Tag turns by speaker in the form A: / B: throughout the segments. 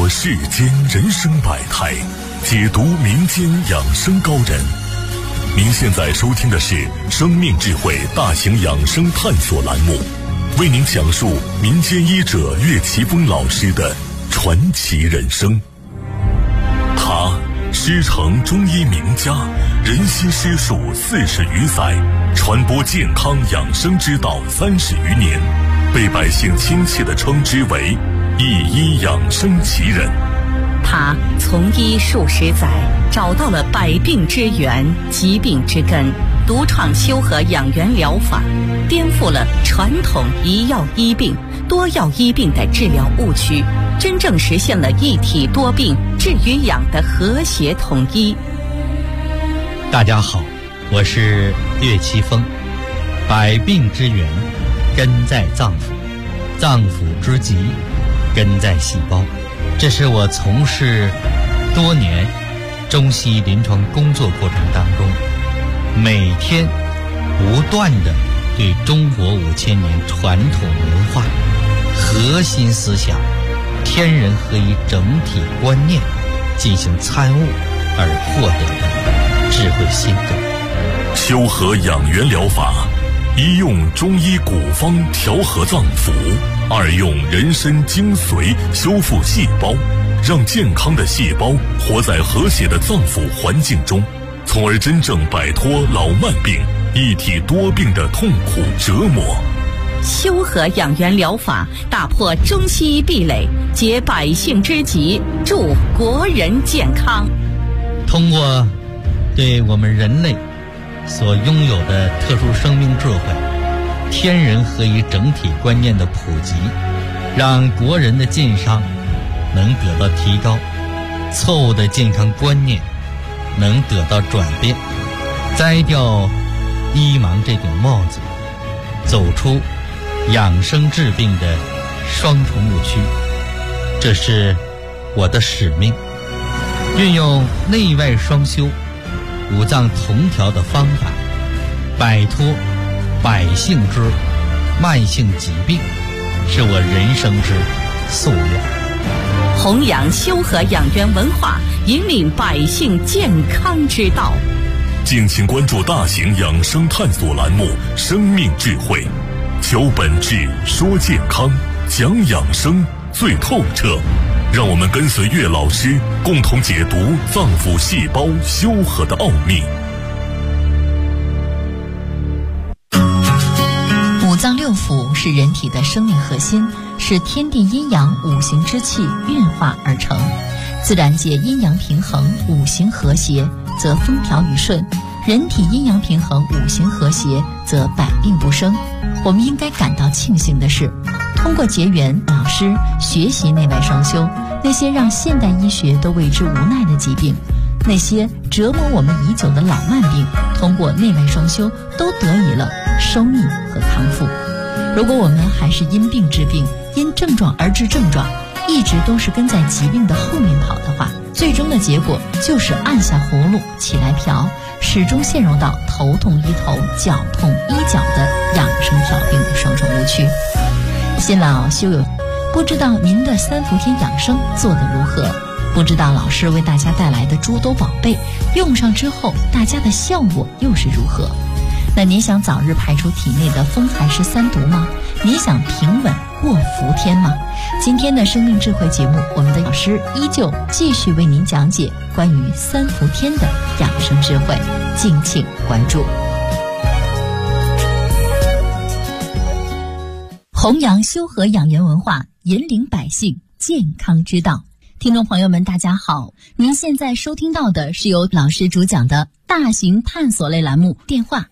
A: 说世间人生百态，解读民间养生高人。您现在收听的是生命智慧大型养生探索栏目，为您讲述民间医者岳奇峰老师的传奇人生。他师承中医名家，人心师术40余载，传播健康养生之道30余年，被百姓亲切地称之为一医养生奇人。
B: 他从医数十载，找到了百病之源、疾病之根，独创修和养元疗法，颠覆了传统一药医病、多药医病的治疗误区，真正实现了一体多病治与养的和谐统一。
C: 大家好，我是岳奇峰。百病之源根在脏腑，脏腑之疾根在细胞。这是我从事多年中西医临床工作过程当中，每天不断地对中国5000年传统文化核心思想天人合一整体观念进行参悟而获得的智慧心得。
A: 修和养元疗法，一用中医古方调和脏腑，二用人参精髓修复细胞，让健康的细胞活在和谐的脏腑环境中，从而真正摆脱老慢病、一体多病的痛苦折磨。
B: 修和养元疗法打破中西医壁垒，解百姓之急，助国人健康。
C: 通过对我们人类所拥有的特殊生命智慧、天人合一整体观念的普及，让国人的健康能得到提高，错误的健康观念能得到转变，摘掉医盲这顶帽子，走出养生治病的双重误区。这是我的使命，运用内外双修、五脏同调的方法，摆脱百姓之慢性疾病，是我人生之夙愿。
B: 弘扬修和养元文化，引领百姓健康之道。
A: 敬请关注大型养生探索栏目《生命智慧》，求本质，说健康，讲养生最透彻。让我们跟随岳老师，共同解读脏腑细胞修和的奥秘。
D: 五脏六腑是人体的生命核心，是天地阴阳五行之气运化而成。自然界阴阳平衡，五行和谐，则风调雨顺；人体阴阳平衡，五行和谐，则百病不生。我们应该感到庆幸的是，通过结缘老师学习内外双修，那些让现代医学都为之无奈的疾病，那些折磨我们已久的老慢病，通过内外双修都得以了收匿和康复。如果我们还是因病治病，因症状而治症状，一直都是跟在疾病的后面跑的话，最终的结果就是按下葫芦起来瓢，始终陷入到头痛医头、脚痛医脚的养生调病的双重误区。新老修友，不知道您的3伏天养生做得如何？不知道老师为大家带来的诸多宝贝用上之后，大家的效果又是如何？那您想早日排除体内的风寒湿3毒吗？您想平稳过伏天吗？今天的生命智慧节目，我们的老师依旧继续为您讲解关于3伏天的养生智慧，敬请关注。弘扬修和养元文化，引领百姓健康之道。听众朋友们，大家好，您现在收听到的是由老师主讲的大型探索类栏目，电话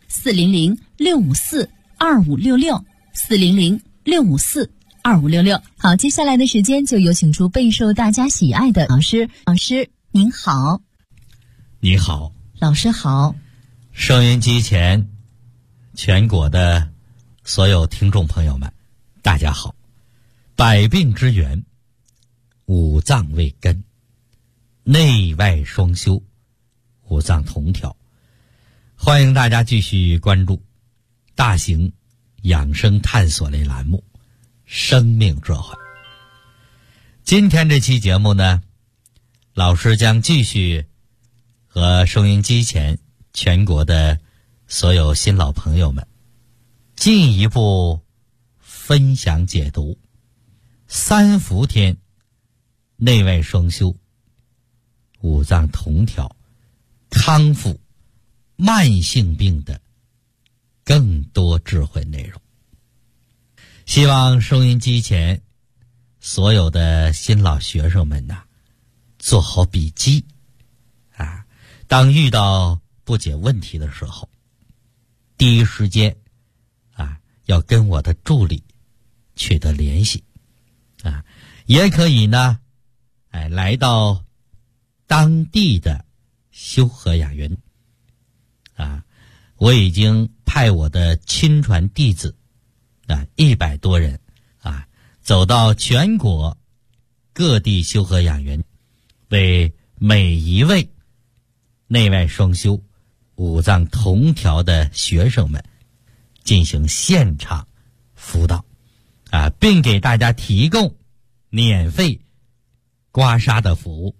D: 400-654-2566，400-654-2566。好，接下来的时间就有请出备受大家喜爱的老师。老师您好。
C: 你好。
D: 老师好。
C: 收音机前全国的所有听众朋友们，大家好。百病之源，五脏为根，内外双修，五脏同调。欢迎大家继续关注大型养生探索类栏目《生命智慧》。 今天这期节目呢，老师将继续和收音机前全国的所有新老朋友们进一步分享解读三伏天内外双修、五脏同调、康复慢性病的更多智慧内容。希望收音机前所有的新老学生们呐，做好笔记啊！当遇到不解问题的时候，第一时间啊，要跟我的助理取得联系啊，也可以呢，来到当地的修和雅园啊，我已经派我的亲传弟子啊100多人啊，走到全国各地修和雅园，为每一位内外双修、五脏同调的学生们进行现场辅导啊，并给大家提供免费刮痧的服务。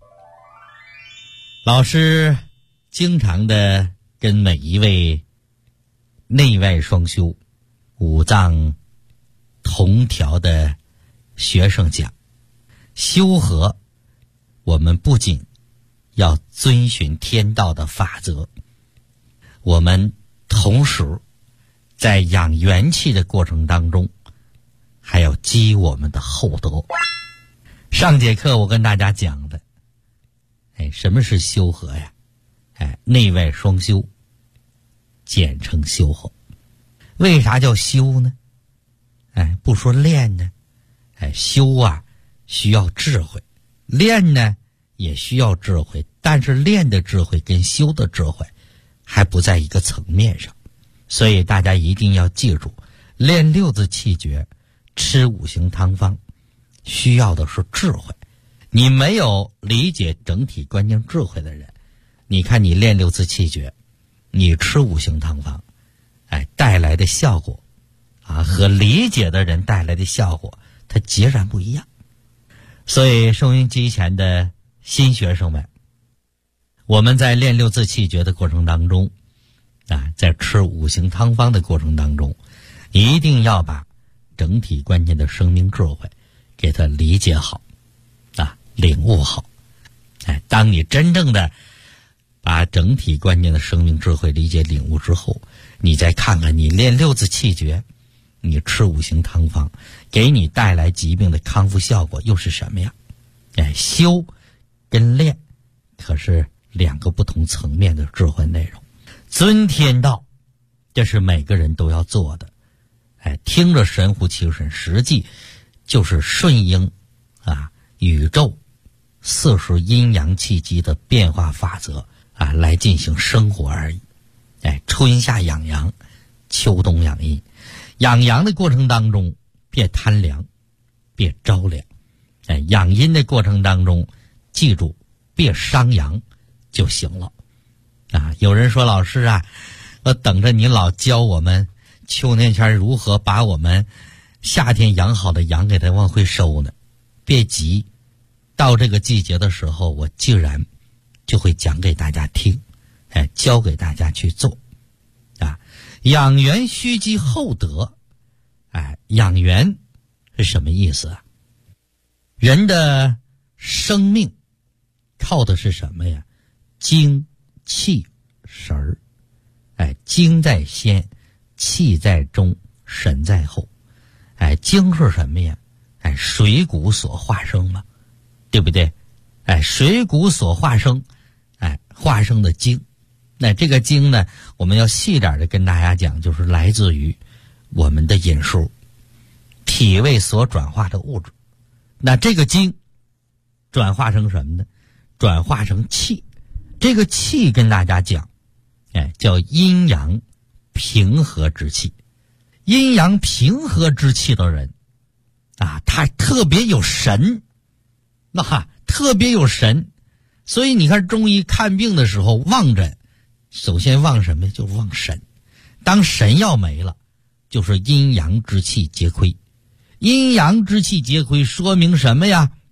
C: 老师经常的跟每一位内外双修、五脏同调的学生讲，修和我们不仅要遵循天道的法则，我们同时在养元气的过程当中还要积我们的厚德。上节课我跟大家讲的，什么是修和呀？内外双修，简称修和。为啥叫修呢？不说练呢？修啊需要智慧，练呢也需要智慧，但是练的智慧跟修的智慧还不在一个层面上，所以大家一定要记住，练六字气诀、吃五行汤方需要的是智慧。你没有理解整体观念智慧的人，你看你练六字气诀，你吃五行汤方，带来的效果啊，和理解的人带来的效果它截然不一样。所以收音机前的新学生们，我们在练六字气诀的过程当中啊，在吃五行汤方的过程当中，一定要把整体观念的生命智慧给它理解好啊，领悟好。当你真正的把整体观念的生命智慧理解领悟之后，你再看看你练六字气诀，你吃五行汤方给你带来疾病的康复效果又是什么呀？修跟练可是两个不同层面的智慧内容。遵天道，这是每个人都要做的。听着神乎其神，实际就是顺应啊宇宙四时阴阳气机的变化法则啊来进行生活而已。春夏养阳，秋冬养阴。养阳的过程当中别贪凉，别着凉。养阴的过程当中记住别伤阳就行了啊。有人说，老师啊，我等着你老教我们秋天前如何把我们夏天养好的阳给它往回收呢。别急，到这个季节的时候我竟然就会讲给大家听，教给大家去做啊。养元须积厚德，养元是什么意思啊？人的生命靠的是什么呀？精气神儿。精在先，气在中，神在后。精是什么呀？水谷所化生嘛，对不对？水谷所化生，化生的精。那这个精呢，我们要细点的跟大家讲，就是来自于我们的饮食，体味所转化的物质。那这个精转化成什么呢？转化成气。这个气跟大家讲，叫阴阳平和之气。阴阳平和之气的人啊，他特别有神，特别有神。所以你看中医看病的时候望诊，首先望什么？就望神。当神要没了，就是阴阳之气皆亏。阴阳之气皆亏说明什么呀？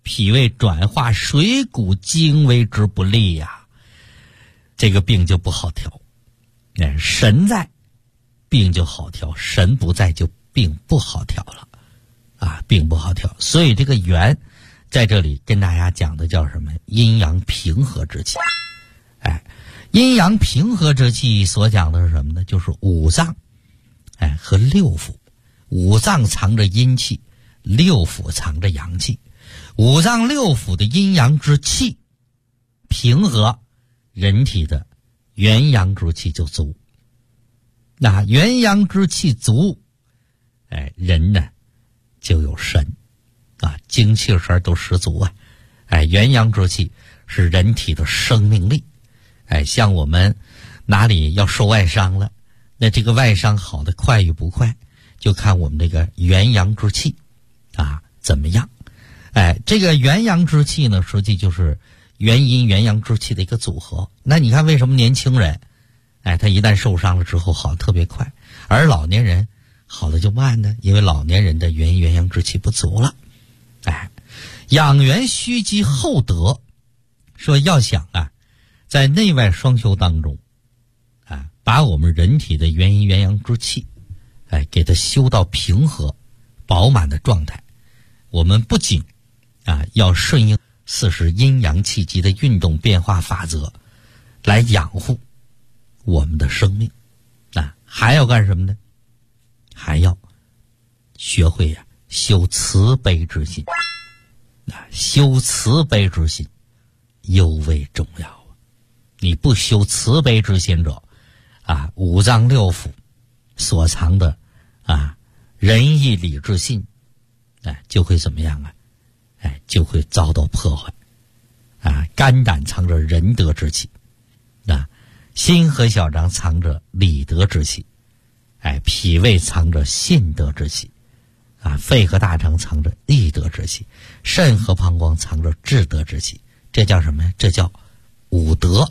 C: 脾胃转化水谷精微之不利呀，这个病就不好调。神在，病就好调；神不在，就病不好调了啊，病不好调。所以这个元在这里跟大家讲的叫什么？阴阳平和之气。阴阳平和之气所讲的是什么呢？就是五脏和六腑。五脏藏着阴气，六腑藏着阳气。五脏六腑的阴阳之气平和，人体的元阳之气就足。那元阳之气足，人呢就有神啊，精气神都十足啊。元阳之气是人体的生命力。像我们哪里要受外伤了，那这个外伤好的快与不快，就看我们这个元阳之气啊怎么样。这个元阳之气呢，实际就是元阴元阳之气的一个组合。那你看为什么年轻人他一旦受伤了之后好得特别快，而老年人好的就慢呢？因为老年人的元阴元阳之气不足了。养元须积厚德，说要想在内外双修当中把我们人体的元阴元阳之气给它修到平和饱满的状态。我们不仅要顺应40阴阳气机的运动变化法则来养护我们的生命，还要干什么呢？还要学会修慈悲之心。修慈悲之心尤为重要。你不修慈悲之心者五脏六腑所藏的仁义礼智信就会怎么样就会遭到破坏。肝胆藏着仁德之气，心和小肠藏着礼德之气，脾胃藏着信德之气，肺和大肠藏着义德之气，肾和膀胱藏着智德之气。这叫什么呀？这叫五德。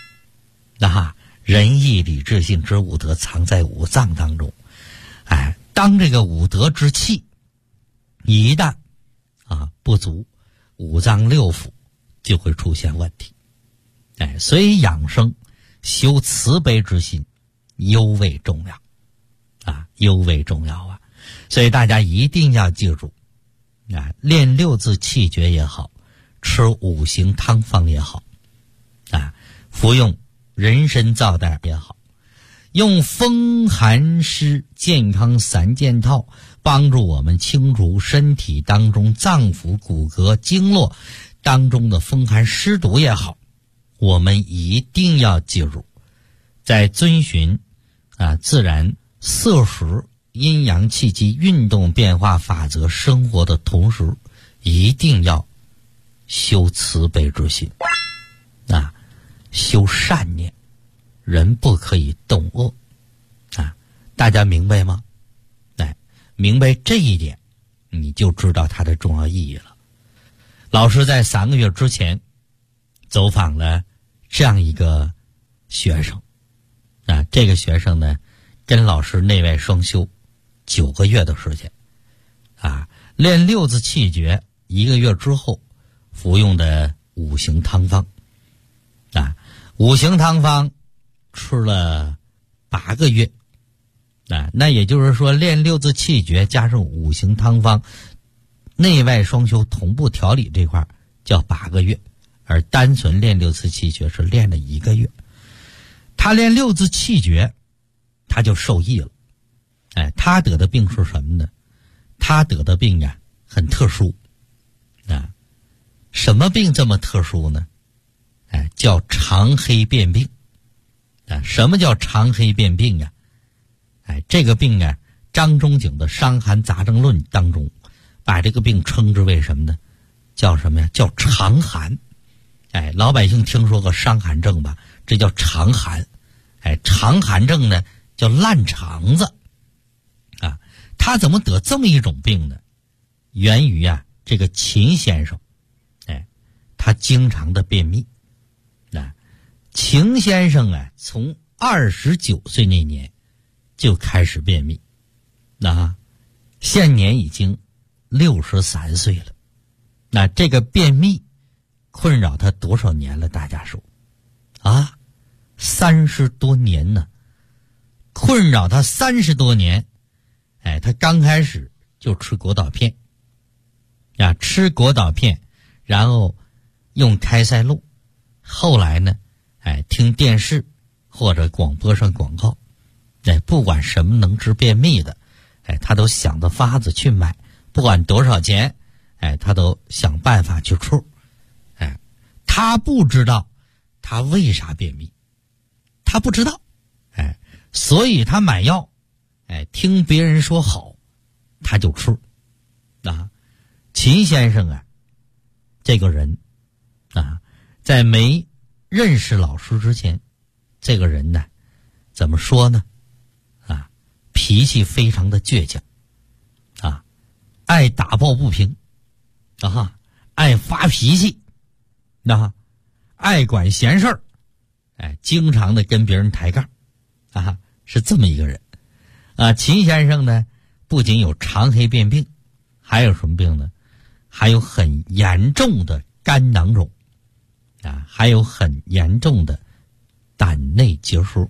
C: 仁义礼智信之五德藏在五脏当中。当这个五德之气一旦不足，五脏六腑就会出现问题。所以养生修慈悲之心尤为重要尤为重要所以大家一定要记住练六字气诀也好，吃五行汤方也好服用人参皂袋也好，用风寒湿健康3件套帮助我们清除身体当中脏腑骨骼经络当中的风寒湿毒也好，我们一定要记住，在遵循自然40阴阳气机运动变化法则生活的同时，一定要修慈悲之心修善念。人不可以动恶大家明白吗？明白这一点，你就知道它的重要意义了。老师在3个月之前走访了这样一个学生这个学生呢跟老师内外双修9个月的时间练六字气诀1个月之后服用的五行汤方五行汤方吃了8个月那也就是说练六字气诀加上五行汤方内外双修同步调理这块叫8个月，而单纯练六字气诀是练了1个月。他练六字气诀他就受益了。他得的病是什么呢？他得的病很特殊什么病这么特殊呢？叫长黑变病。什么叫长黑变病这个病张仲景的《伤寒杂症论》当中把这个病称之为什么呢？叫什么呀？叫长寒。老百姓听说过伤寒症吧？这叫长寒。长寒症呢叫烂肠子他怎么得这么一种病呢？源于这个秦先生他经常的便秘。秦先生从29岁那年就开始便秘，现年已经63岁了那这个便秘困扰他多少年了？大家说啊，30多年呢，困扰他30多年。他刚开始就吃果导片啊，吃果导片，然后用开塞露，后来呢听电视或者广播上广告，不管什么能治便秘的，他都想着法子去买，不管多少钱，他都想办法去处。他不知道他为啥便秘，他不知道，所以他买药，听别人说好，他就处。秦先生啊，这个人啊，在没认识老师之前，这个人呢，怎么说呢？脾气非常的倔强，爱打抱不平，爱发脾气，爱管闲事儿，经常的跟别人抬杠，是这么一个人。秦先生呢，不仅有长黑变病，还有什么病呢？还有很严重的肝囊肿，还有很严重的胆内结石，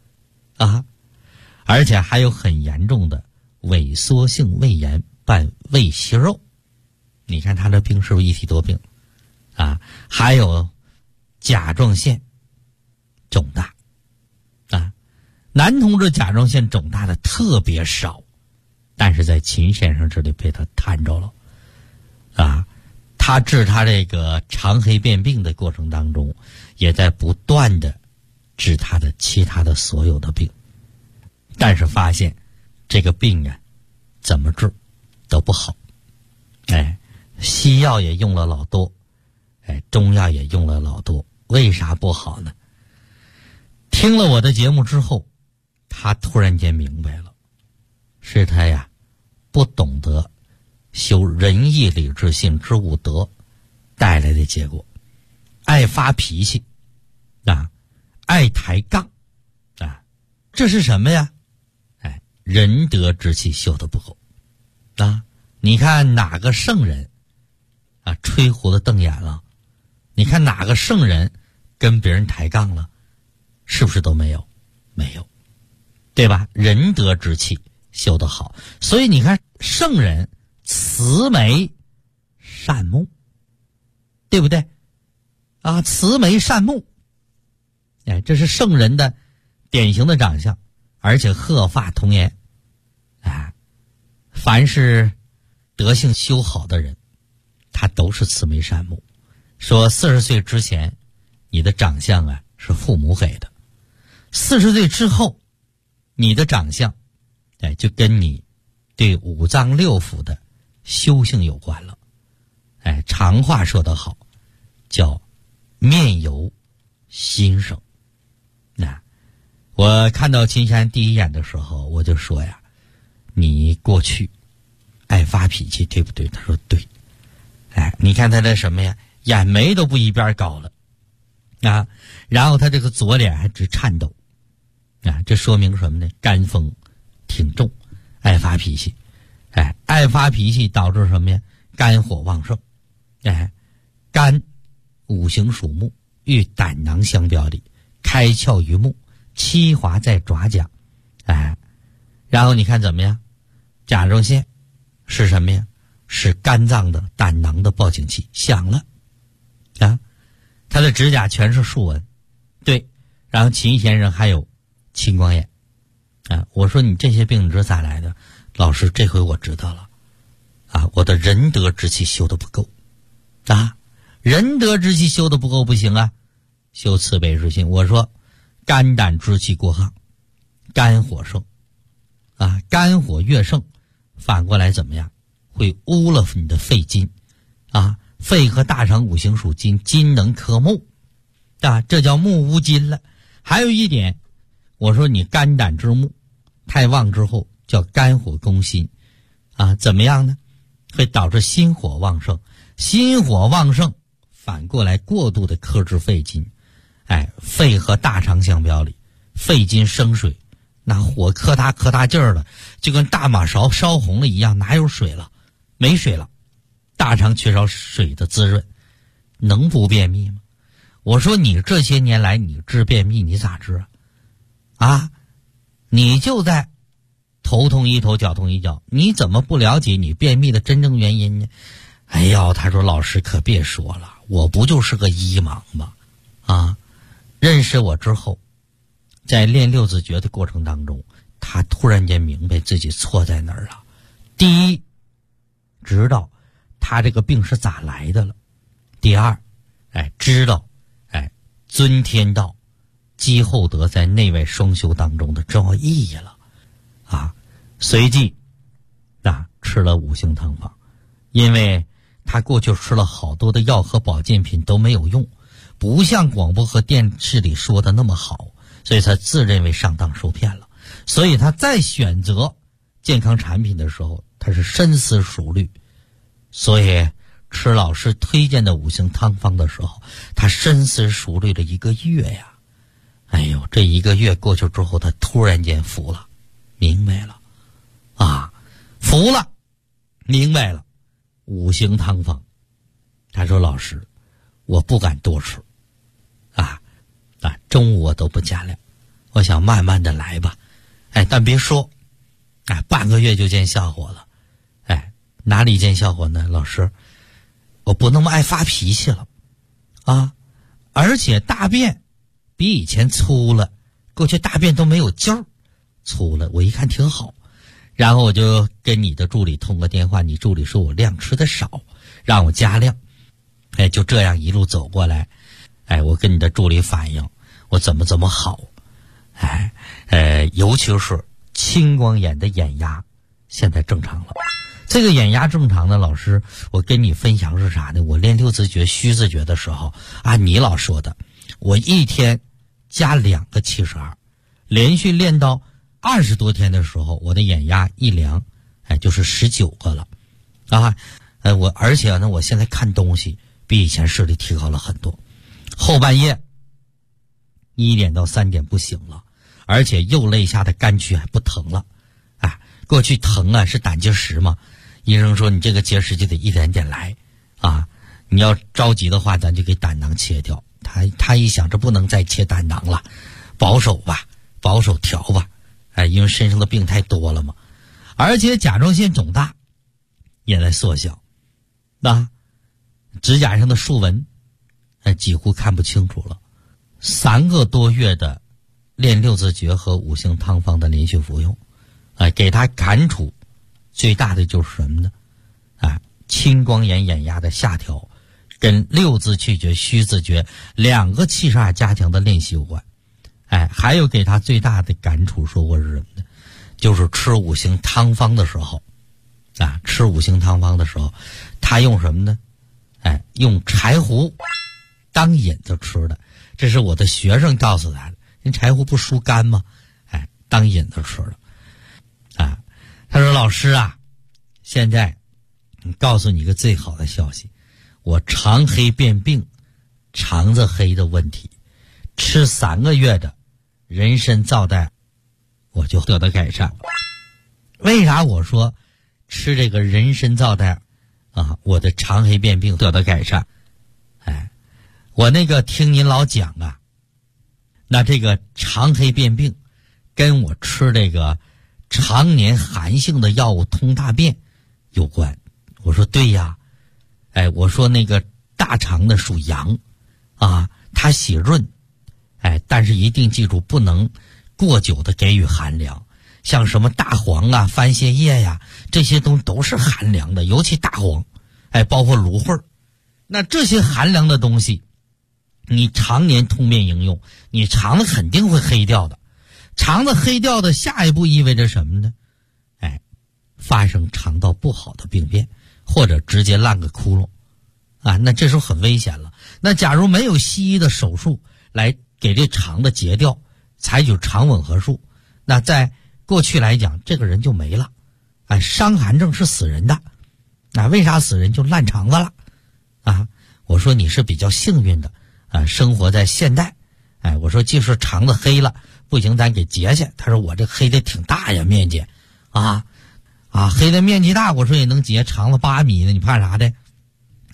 C: 而且还有很严重的萎缩性胃炎伴胃息肉。你看他这病是不是一体多病？还有甲状腺肿大，男同志甲状腺肿大的特别少，但是在秦先生这里被他摊着了。他治他这个长黑变病的过程当中，也在不断的治他的其他的所有的病，但是发现这个病啊，怎么治都不好。西药也用了老多，中药也用了老多，为啥不好呢？听了我的节目之后，他突然间明白了，是他呀不懂得修仁义礼智信之五德带来的结果，爱发脾气，爱抬杠，这是什么呀？仁德之气修得不够。你看哪个圣人吹胡子瞪眼了？你看哪个圣人跟别人抬杠了？是不是都没有？没有，对吧？仁德之气修得好，所以你看圣人慈眉善目，对不对？慈眉善目，这是圣人的典型的长相，而且鹤发童颜。凡是德性修好的人，他都是慈眉善目。说40岁之前你的长相是父母给的，40岁之后你的长相就跟你对五脏六腑的修行有关了。常话说得好，叫面由心生。我看到秦山第一眼的时候，我就说呀，你过去爱发脾气，对不对？他说对。你看他这什么呀，眼眉都不一边高了然后他这个左脸还直颤抖这说明什么呢？肝风挺重，爱发脾气。爱发脾气导致什么呀？肝火旺盛。肝五行属木，与胆囊相表里，开窍于目，七华在爪甲。然后你看怎么样？甲状腺是什么呀？是肝脏的胆囊的报警器，响了他的指甲全是竖纹。对，然后秦先生还有青光眼我说你这些病你知道咋来的？老师，这回我知道了我的仁德之气修得不够仁德之气修得不够不行修慈悲之心。我说肝胆之气过亢，肝火盛肝火越盛，反过来怎么样？会污了你的肺金肺和大肠五行属金，金能克木这叫木无金了。还有一点，我说你肝胆之木太旺之后叫肝火攻心怎么样呢？会导致心火旺盛，心火旺盛反过来过度的克制肺金。肺和大肠相表里，肺金生水，那火可大劲儿了，就跟大马勺烧红了一样，哪有水了？没水了。 大肠缺少水的滋润，能不便秘吗？我说你这些年来你治便秘你咋治啊？你就在头痛医头脚痛医脚，你怎么不了解你便秘的真正原因呢？哎呀，他说老师可别说了，我不就是个医盲吗？啊，认识我之后，在练六字诀的过程当中，他突然间明白自己错在哪儿了。第一，知道他这个病是咋来的了。第二，知道尊天道积厚德在内外双修当中的重要意义了啊。随即吃了五行汤方，因为他过去吃了好多的药和保健品都没有用，不像广播和电视里说的那么好，所以他自认为上当受骗了。所以他在选择健康产品的时候，他是深思熟虑。所以吃老师推荐的五行汤方的时候，他深思熟虑了1个月呀。哎呦，这1个月过去之后，他突然间服了，明白了啊，服了，明白了。五行汤方，他说老师，我不敢多吃中午我都不加量，我想慢慢的来吧。但别说半个月就见效果了。哪里见效果呢？老师，我不那么爱发脾气了而且大便比以前粗了，过去大便都没有劲儿，粗了，我一看挺好。然后我就跟你的助理通个电话，你助理说我量吃的少，让我加量。就这样一路走过来，我跟你的助理反映我怎么好。尤其是青光眼的眼压现在正常了。这个眼压正常的老师，我跟你分享是啥呢？我练六字诀虚字诀的时候你老说的，我一天加2个72，连续练到20多天的时候，我的眼压一量就是19个了而且呢，我现在看东西比以前视力提高了很多。后半夜1点到3点不醒了，而且右肋下的肝区还不疼了过去疼是胆结石嘛，医生说你这个结石就得一点点来你要着急的话咱就给胆囊切掉。他一想这不能再切胆囊了，保守吧，保守调吧因为身上的病太多了嘛。而且甲状腺肿大也在缩小指甲上的竖纹几乎看不清楚了。3个多月的练六字诀和五行汤方的连续服用给他感触最大的就是什么呢青光眼眼压的下调跟六字气诀虚字诀2个气煞加强的练习有关。还有给他最大的感触说过是什么呢？就是吃五行汤方的时候吃五行汤方的时候，他用什么呢？用柴胡当引子吃的。这是我的学生告诉他的，人柴胡不疏肝吗？当引子吃的他说老师现在告诉你一个最好的消息，我肠黑变病，肠子黑的问题，吃3个月的人参皂苷我就得到改善。为啥我说吃这个人参皂苷我的肠黑变病得到改善？我那个听您老讲那这个肠黑变病跟我吃这个常年寒性的药物通大便有关。我说对呀，我说那个大肠的属阳它喜润但是一定记住不能过久的给予寒凉，像什么大黄番泻叶呀，这些都是寒凉的，尤其大黄包括芦荟那这些寒凉的东西你常年通便应用，你肠子肯定会黑掉的。肠子黑掉的下一步意味着什么呢？发生肠道不好的病变，或者直接烂个窟窿那这时候很危险了。那假如没有西医的手术来给这肠子截掉，采取肠吻合术，那在过去来讲这个人就没了伤寒症是死人的为啥死人？就烂肠子了我说你是比较幸运的生活在现代我说即使肠子黑了不行咱给截下。他说我这黑的挺大呀，面积黑的面积大，我说也能截，肠子8米呢，你怕啥的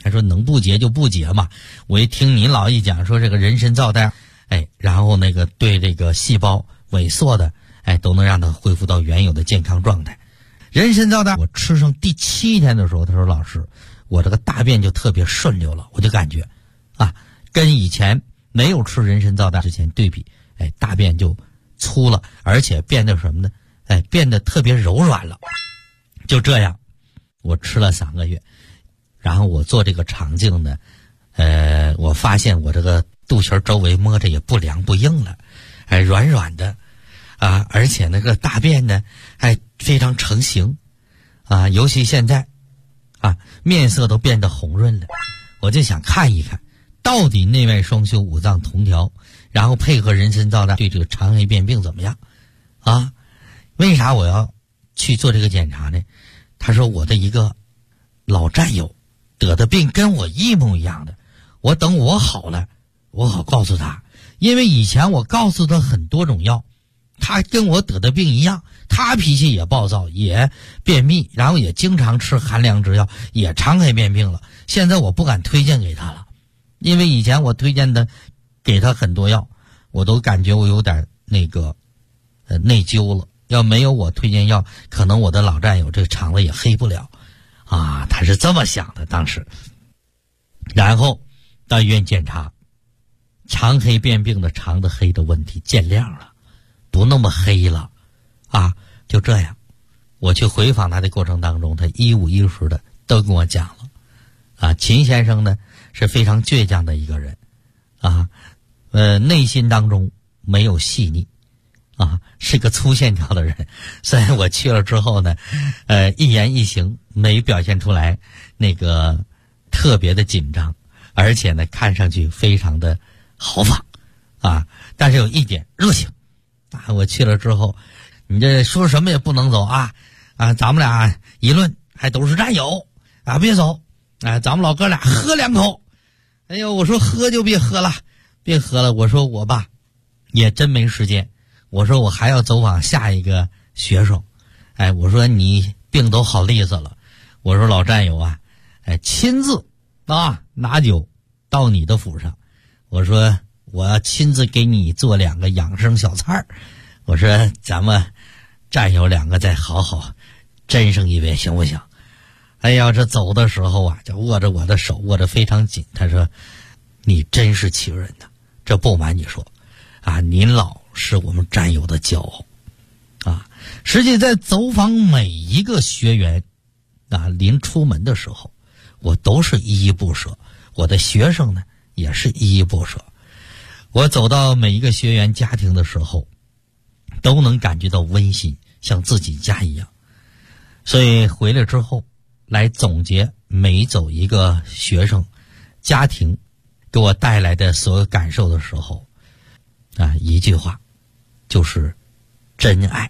C: 还说能不结就不结嘛。我一听你老一讲说这个人参皂苷，然后那个对这个细胞萎缩的，都能让它恢复到原有的健康状态。人参皂苷我吃上第7天的时候，他说老师，我这个大便就特别顺溜了，我就感觉跟以前没有吃人参皂苷之前对比，大便就粗了，而且变得什么呢？变得特别柔软了。就这样，我吃了3个月，然后我做这个肠镜呢，我发现我这个肚脐周围摸着也不凉不硬了，软软的，而且那个大便呢，非常成型，尤其现在，面色都变得红润了。我就想看一看，到底内外双修五脏同调，然后配合人参皂苷对这个肠黑便病怎么样？为啥我要去做这个检查呢？他说我的一个老战友得的病跟我一模一样的，我等我好了，我好告诉他，因为以前我告诉他很多种药，他跟我得的病一样，他脾气也暴躁，也便秘，然后也经常吃寒凉之药，也肠黑便病了。现在我不敢推荐给他了，因为以前我推荐的给他很多药，我都感觉我有点内疚了。要没有我推荐药，可能我的老战友这个肠子也黑不了他是这么想的当时。然后到医院检查，肠黑便病的肠子黑的问题见亮了，不那么黑了就这样，我去回访他的过程当中，他一五一十的都跟我讲了秦先生呢是非常倔强的一个人内心当中没有细腻是个粗线条的人。虽然我去了之后呢一言一行没表现出来那个特别的紧张，而且呢看上去非常的豪放但是有一点热情我去了之后，你这说什么也不能走咱们俩一论还都是战友别走咱们老哥俩喝2口。我说喝就别喝了，我说我吧也真没时间，我说我还要走访下一个学生，我说你病都好利索了，我说老战友亲自拿酒到你的府上，我说我要亲自给你做2个养生小菜，我说咱们战友2个再好好斟上一杯行不行？这走的时候就握着我的手，握着非常紧。他说你真是欺人的，这不瞒你说您老是我们战友的骄傲实际在走访每一个学员临出门的时候，我都是依依不舍，我的学生呢也是依依不舍。我走到每一个学员家庭的时候，都能感觉到温馨，像自己家一样。所以回来之后来总结每走一个学生家庭给我带来的所有感受的时候一句话就是真爱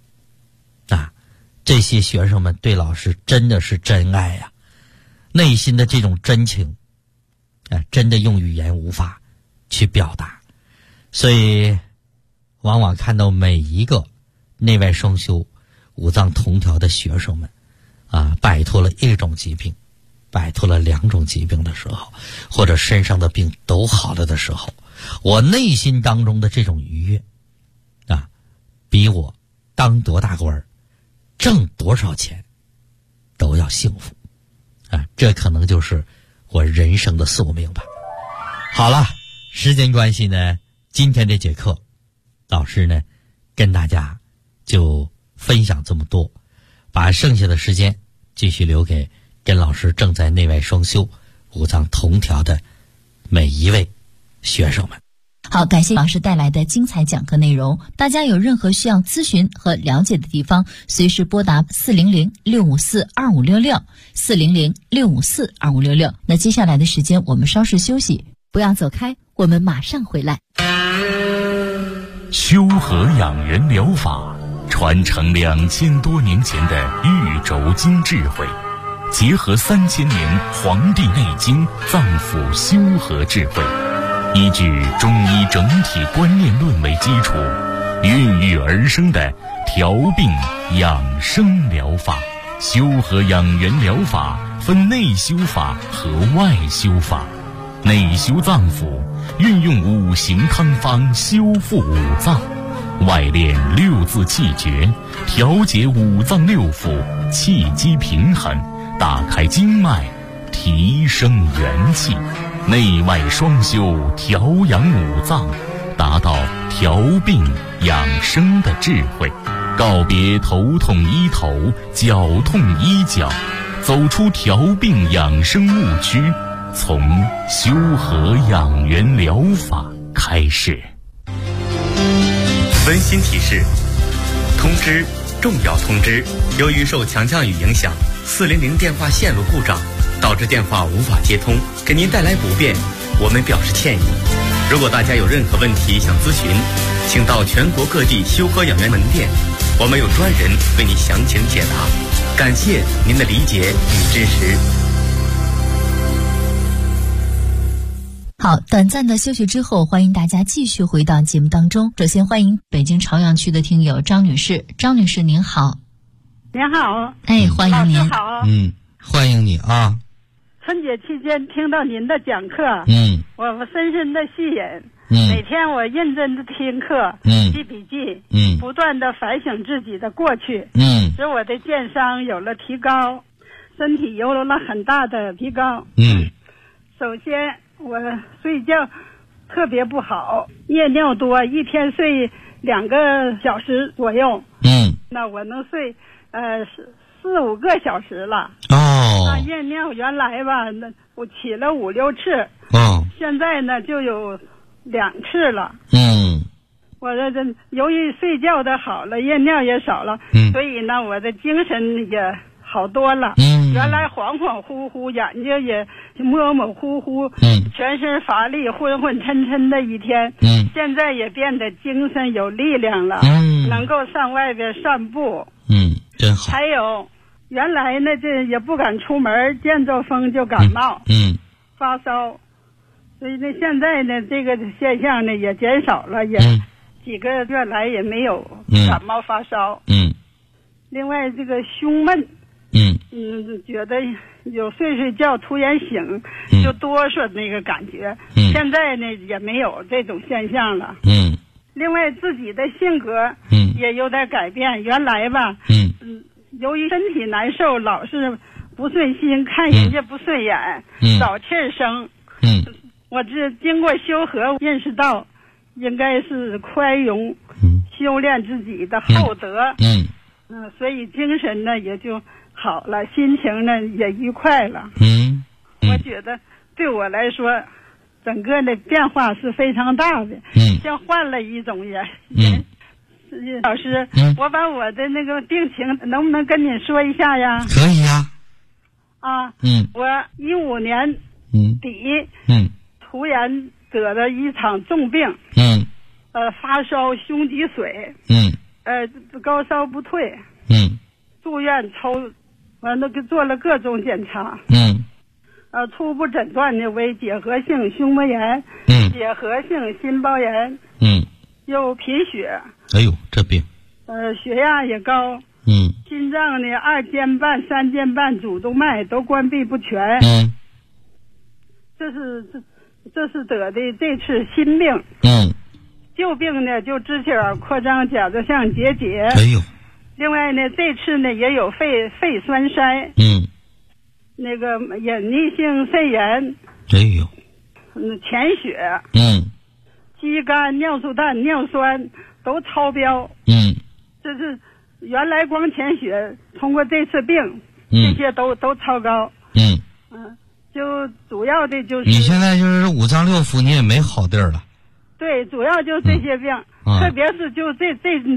C: 这些学生们对老师真的是真爱内心的这种真情真的用语言无法去表达。所以往往看到每一个内外双修五脏同调的学生们摆脱了1种疾病，摆脱了2种疾病的时候，或者身上的病都好了的时候，我内心当中的这种愉悦比我当多大官挣多少钱都要幸福这可能就是我人生的宿命吧。好了，时间关系呢，今天这节课老师呢跟大家就分享这么多，把剩下的时间继续留给跟老师正在内外双修五脏同调的每一位学生们。
D: 好，感谢老师带来的精彩讲课内容。大家有任何需要咨询和了解的地方，随时拨打400-654-2566 400-654-2566。那接下来的时间我们稍事休息，不要走开，我们马上回来。
A: 修和养元疗法传承2000多年前的玉轴经智慧，结合3000年《黄帝内经》脏腑修和智慧，依据中医整体观念论为基础，孕育而生的调病养生疗法。修和养元疗法分内修法和外修法。内修脏腑，运用五行汤方修复五脏；外练六字气诀，调节五脏六腑，气机平衡，打开经脉，提升元气。内外双修，调养五脏，达到调病养生的智慧。告别头痛医头，脚痛医脚，走出调病养生误区，从修和养元疗法开始。
E: 温馨提示：通知，重要通知！由于受强降雨影响，400电话线路故障，导致电话无法接通，给您带来不便，我们表示歉意。如果大家有任何问题想咨询，请到全国各地修和养元门店，我们有专人为你详情解答。感谢您的理解与支持。
D: 好，短暂的休息之后，欢迎大家继续回到节目当中。首先欢迎北京朝阳区的听友张女士。张女士您好。
F: 您好。
D: 哎，欢迎您。
F: 老师好。
C: 欢迎你啊。
F: 春节期间听到您的讲课，我深深的吸引。每天我认真的听课，记笔记，不断的反省自己的过去，使我的健商有了提高，身体有了很大的提高。首先我睡觉特别不好，夜尿多，一天睡2个小时左右。那我能睡4-5个小时了。那夜尿原来吧，那我起了5-6次。现在呢就有2次了。我这由于睡觉的好了，夜尿也少了，所以呢我的精神也好多了。原来恍恍惚惚，眼睛也模模糊糊，全身乏力，昏昏沉沉的一天。现在也变得精神有力量了，能够上外边散步。
C: 真好。
F: 还有原来呢这也不敢出门，见着风就感冒，发烧，所以呢现在呢这个现象呢也减少了，也几个月来也没有感冒发烧。另外这个胸闷，觉得有睡觉突然醒就哆嗦那个感觉，现在呢也没有这种现象了。另外自己的性格也有点改变，原来吧由于身体难受，老是不顺心，看人家不顺眼，找气儿生。我这经过修和认识到应该是宽容，修炼自己的厚德。所以精神呢也就好了，心情呢也愉快了。我觉得对我来说整个的变化是非常大的，像换了一种人。老师，我把我的那个病情能不能跟你说一下呀？
C: 可以呀。
F: 我15年底突然得了一场重病，发烧、胸积水，高烧不退，住院抽，完了做了各种检查，初步诊断呢为结核性胸膜炎，结核性心包炎，又贫血。
C: 哎呦，这病。
F: 血压也高，心脏呢2间半、3间半主动脉都关闭不全。这是得的这次新病。旧病呢就支气管扩张、甲状腺结节。
C: 哎呦。
F: 另外呢这次呢也有肺栓塞。那个隐匿性肺炎。
C: 哎呦。
F: 潜血。肌酐、尿素氮、尿酸都超标。这是原来光潜血，通过这次病，这些都超高。就主要的就是
C: 你现在就是五脏六腑你也没好地儿了。
F: 对，主要就是这些病，特别是就这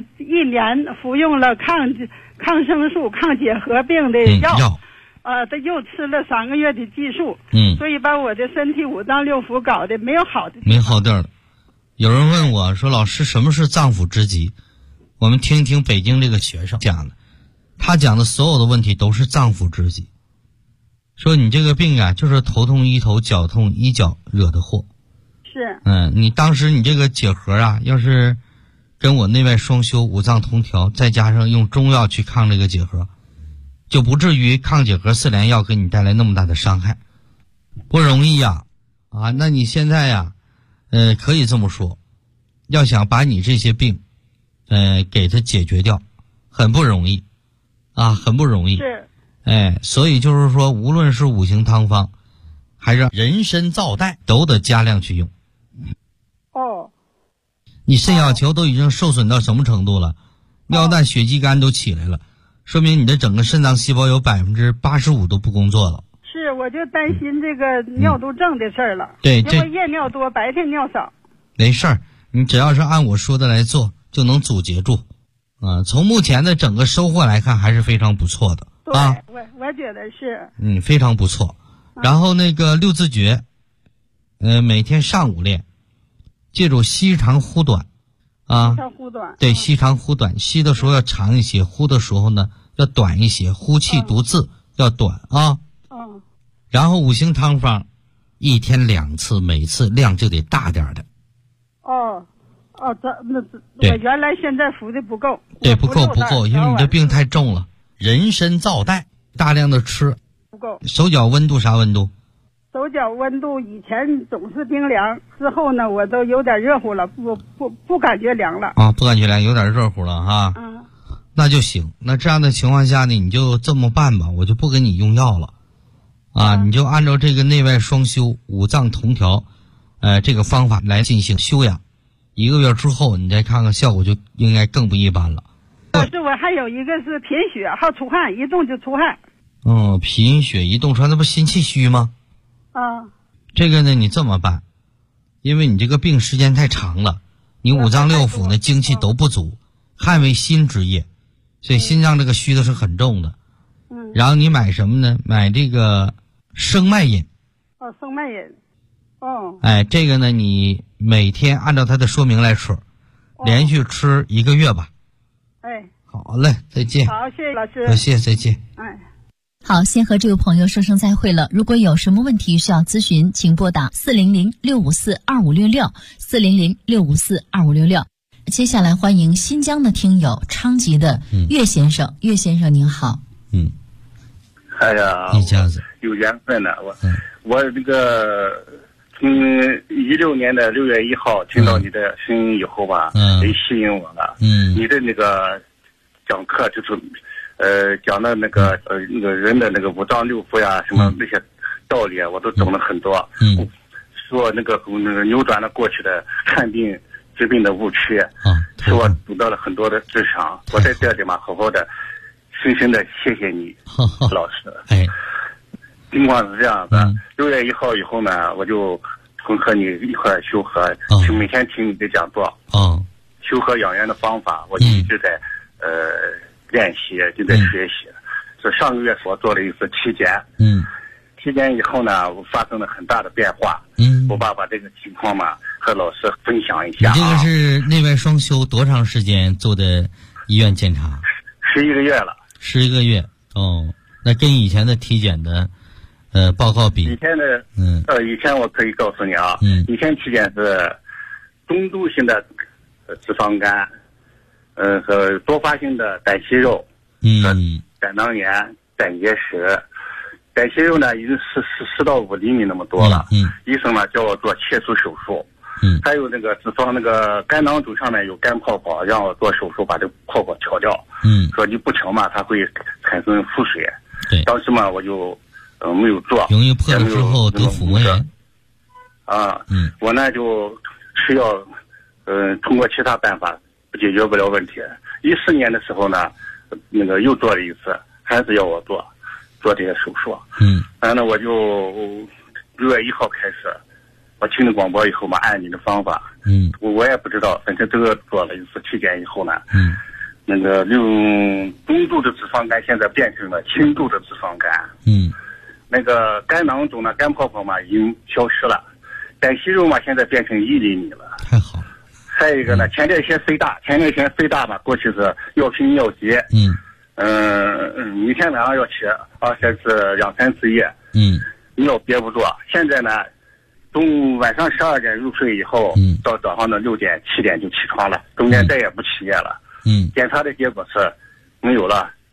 F: 1年服用了抗生素、抗结核病的药。他又吃了3个月的激素。所以把我的身体五脏六腑搞得没有好的地方，
C: 没好地儿了。有人问我说，老师什么是脏腑之疾？我们听一听北京这个学生讲的，他讲的所有的问题都是脏腑之疾。说你这个病啊，就是头痛医头，脚痛医脚惹的祸。
F: 是。
C: 你当时你这个结核啊，要是跟我内外双修、五脏同调，再加上用中药去抗这个结核， 就不至于抗结核4联药给你带来那么大的伤害。不容易呀，那你现在呀，可以这么说，要想把你这些病，给它解决掉，很不容易，很不容易。
F: 是。
C: 所以就是说，无论是五行汤方，还是人参皂苷，都得加量去用。你肾小球都已经受损到什么程度了？尿蛋、血肌酐都起来了，说明你的整个肾脏细胞有85%都不工作了。
F: 是，我就担心这个尿毒症的事儿了。
C: 对，
F: 因为夜尿多，白天尿少。
C: 没事儿，你只要是按我说的来做，就能阻截住。从目前的整个收获来看，还是非常不错的。
F: 对，我觉得是。
C: 非常不错。然后那个六字诀，每天上午练，记住吸长呼短，
F: 吸长呼短。
C: 对，吸长呼短，吸的时候要长一些，呼的时候呢要短一些，呼气读字要短啊。然后五行汤方，一天2次，每次量就得大点的。我
F: 原来现在服的不够。
C: 对，不够，因为你这病太重了。人参皂苷大量的吃。
F: 不够。
C: 手脚温度啥温度？
F: 手脚温度以前总是冰凉，之后呢我都有点热乎了，不感觉凉了。
C: 不感觉凉，有点热乎了哈。那就行。那这样的情况下呢，你就这么办吧，我就不给你用药了。你就按照这个内外双修、五脏同调，这个方法来进行修养。1个月之后，你再看看效果，就应该更不一般了。
F: 我还有一个是贫血，还出汗，一动就出汗。
C: 贫血一动出汗，那不心气虚吗？这个呢，你这么办，因为你这个病时间太长了，你五脏六腑呢精气都不足，汗为心之液，所以心脏这个虚的是很重的。然后你买什么呢？买这个生脉饮。
F: 生脉饮。
C: 这个呢，你每天按照它的说明来吃，连续吃1个月吧。好嘞，再见。
F: 好，谢谢老师。
C: 多谢，再见。
D: 好，先和这位朋友说声再会了。如果有什么问题需要咨询，请拨打400-654-2566，400-654-2566。接下来欢迎新疆的听友昌吉的岳先生。岳先生您好。
G: 哎呀，
C: 一家子
G: 有缘分了。我那个从16年的6月1号听到你的声音以后吧，也吸引我了。你的那个讲课就是讲的那个人的那个五脏六腑呀，什么那些道理啊，我都懂了很多。说那个扭转了过去的看病治病的误区，使我读到了很多的智商。我在这里嘛，好好的深深的谢谢你，老师。情况是这样的，6月1号以后呢，我就和你一块修和，就每天听你的讲座，修和养元的方法，我一直在练习，就在学习。所以上个月我做了一次体检，体检以后呢，我发生了很大的变化。我把这个情况嘛和老师分享一下。
C: 你这个是内外双修多长时间做的医院检查
G: ？11个月了。
C: 11个月那跟以前的体检的报告比，
G: 以前的以前我可以告诉你啊，以前体检是中度性的脂肪肝，和多发性的胆息肉，胆囊炎、胆结石。胆息肉呢已经10到5厘米那么多了，医生呢叫我做切除手术。还有那个脂肪那个肝囊肿上面有肝泡泡，让我做手术把这个泡泡调掉。说你不调嘛，它会产生腹水。当时嘛我就没有做，
C: 容易破了之后得腹膜炎。
G: 我呢就吃药，通过其他办法解决不了问题。14年的时候呢，那个又做了一次，还是要我做这些手术。然后呢，我就6月1号开始，我听了广播以后嘛，按你的方法，我也不知道，反正这个做了一次体检以后呢，那个用中度的脂肪肝现在变成了轻度的脂肪肝。那个肝囊肿呢，肝泡泡嘛已经消失了，胆息肉嘛现在变成1厘米了。
C: 太好。
G: 还有一个呢，前列腺肥大嘛，过去是要拼尿急。每天晚上要起2、3次2、3次夜。尿憋不住。现在呢，从晚上12点入睡以后，到早上的6点7点就起床了，中间再也不起夜了。检查的结果是没有了，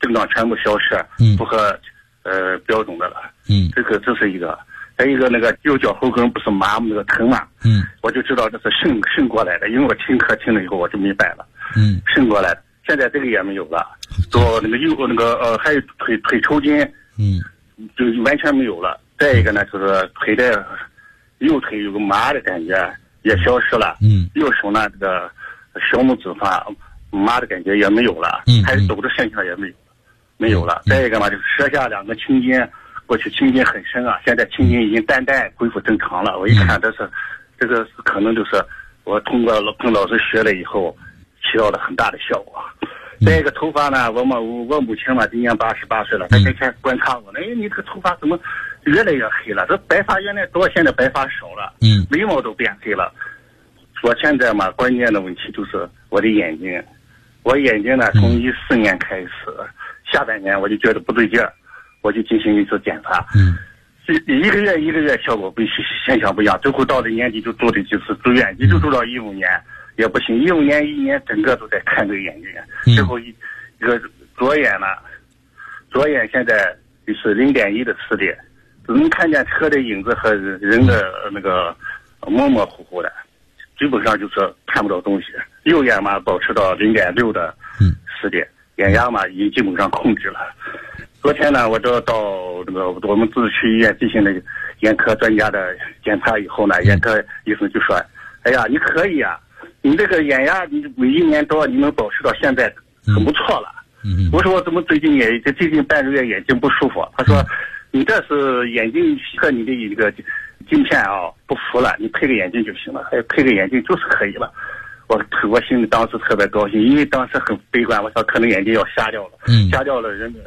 G: 症状全部消失，符合标准的了。这是一个。再一个那个右脚后跟不是麻那个疼嘛，我就知道这是肾过来的，因为我听课听了以后我就明白了，肾过来的。现在这个也没有了，做那个还有腿抽筋，就完全没有了。再一个呢，就是腿的右腿有个麻的感觉也消失了，右手呢这个小拇指上麻的感觉也没有了，还有抖的现象也没有了。再一个嘛，就是舌下两个青筋。过去青筋很深啊，现在青筋已经淡恢复正常了。我一看，这个可能就是我通过跟老师学了以后，起到了很大的效果。再一个头发呢，我母亲嘛，今年88岁了，她天天观察我，你这个头发怎么越来越黑了？这白发原来多，现在白发少了，眉毛都变黑了。我现在嘛，关键的问题就是我的眼睛，我眼睛呢，从14年开始，下半年我就觉得不对劲儿。我就进行一次检查，一个月效果不现象不一样，最后到了年底就做了几次住院，一直住到15年也不行，15年一年整个都在看这个眼睛，最后一个左眼现在就是0.1的视力，只能看见车的影子和人的那个模模糊糊的，基本上就是看不到东西。右眼嘛保持到0.6的视力，眼压嘛已经基本上控制了。昨天呢，我就到那个我们自治区医院进行了眼科专家的检查以后呢，眼科医生就说：“哎呀，你可以啊，你这个眼压你每1年多你能保持到现在很不错了。”我说我怎么最近半个月眼睛不舒服？他说：“你这是眼睛和你的一个镜片啊不符了，你配个眼镜就行了，配个眼镜就是可以了。”我心里当时特别高兴，因为当时很悲观，我说可能眼睛要瞎掉了，瞎掉了人的。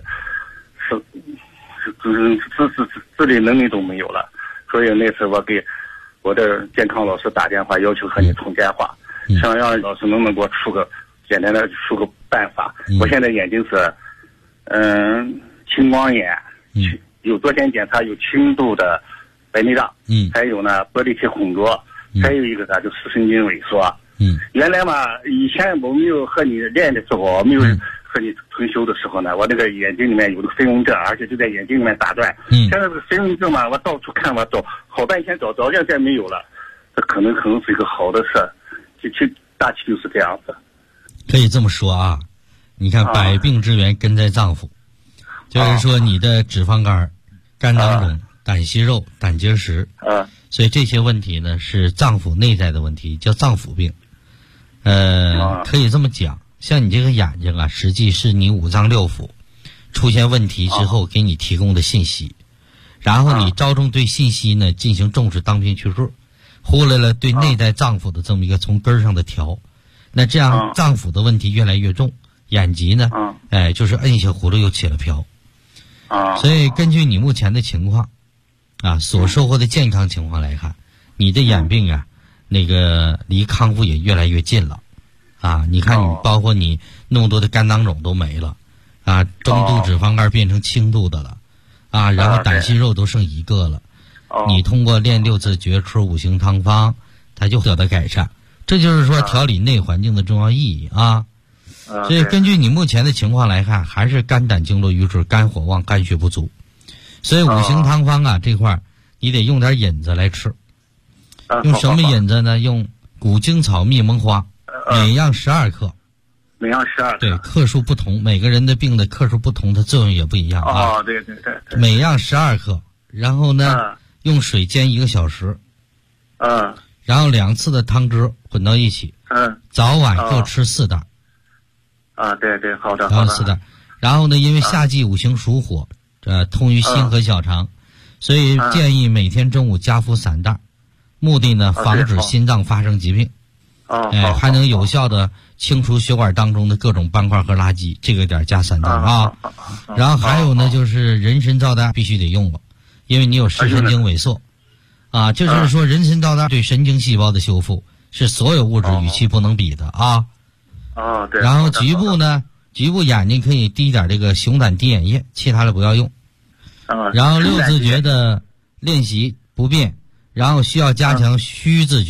G: 自理能力都没有了，所以那次我给我的健康老师打电话，要求和你通电话，想让老师能给我简单的出个办法。我现在眼睛是青光眼，有昨天检查有轻度的白内障，还有呢玻璃体混浊，还有一个呢就视神经萎缩。原来嘛，以前我没有和你练的时候，我没有和你退休的时候呢，我那个眼睛里面有个飞蚊症，而且就在眼睛里面打转。现在这个飞蚊症嘛，我到处看，我找好半天找现在没有了，这可能是一个好的事。大体就是这样子。
C: 可以这么说啊，你看百病之源根在脏腑，就是说你的脂肪肝、肝囊肿、胆息肉、胆结石，所以这些问题呢是脏腑内在的问题，叫脏腑病。可以这么讲。像你这个眼睛啊，实际是你五脏六腑出现问题之后给你提供的信息，然后你着重对信息呢进行重视，当兵去数，忽略了对内在脏腑的这么一个从根上的调，那这样脏腑的问题越来越重，眼疾呢，就是摁下葫芦又起了瓢。所以根据你目前的情况啊，所收获的健康情况来看，你的眼病啊，那个离康复也越来越近了。你看你包括你那么多的肝囊肿都没了，中度脂肪肝变成轻度的了，然后胆息肉都剩1个了，你通过练6字诀出5行汤方，它就得到改善。这就是说调理内环境的重要意义啊。所以根据你目前的情况来看，还是肝胆经络瘀滞、肝火旺、肝血不足。所以5行汤方啊这块你得用点引子来吃。用什么引子呢？用古精草、蜜蒙花。每样12克，
G: 每样12克，
C: 对，克数不同，每个人的病的克数不同，它作用也不一样啊。
G: 对，
C: 每样12克，然后呢，用水煎1个小时，然后2次的汤汁混到一起，早晚各吃4袋。
G: 对，好的。
C: 然后4袋，然后呢，因为夏季5行属火，通于心和小肠，所以建议每天中午加服3袋，目的呢，防止心脏发生疾病。还能有效的清除血管当中的各种斑块和垃圾，这个点加3袋啊。然后还有呢，就是人参皂苷必须得用了，因为你有视神经萎缩这就是说人参皂苷对神经细胞的修复是所有物质与其不能比的啊。
G: 对。
C: 然后局部呢，局部眼睛可以滴点这个熊胆滴眼液，其他的不要用。然后6字诀的练习不变，然后需要加强虚字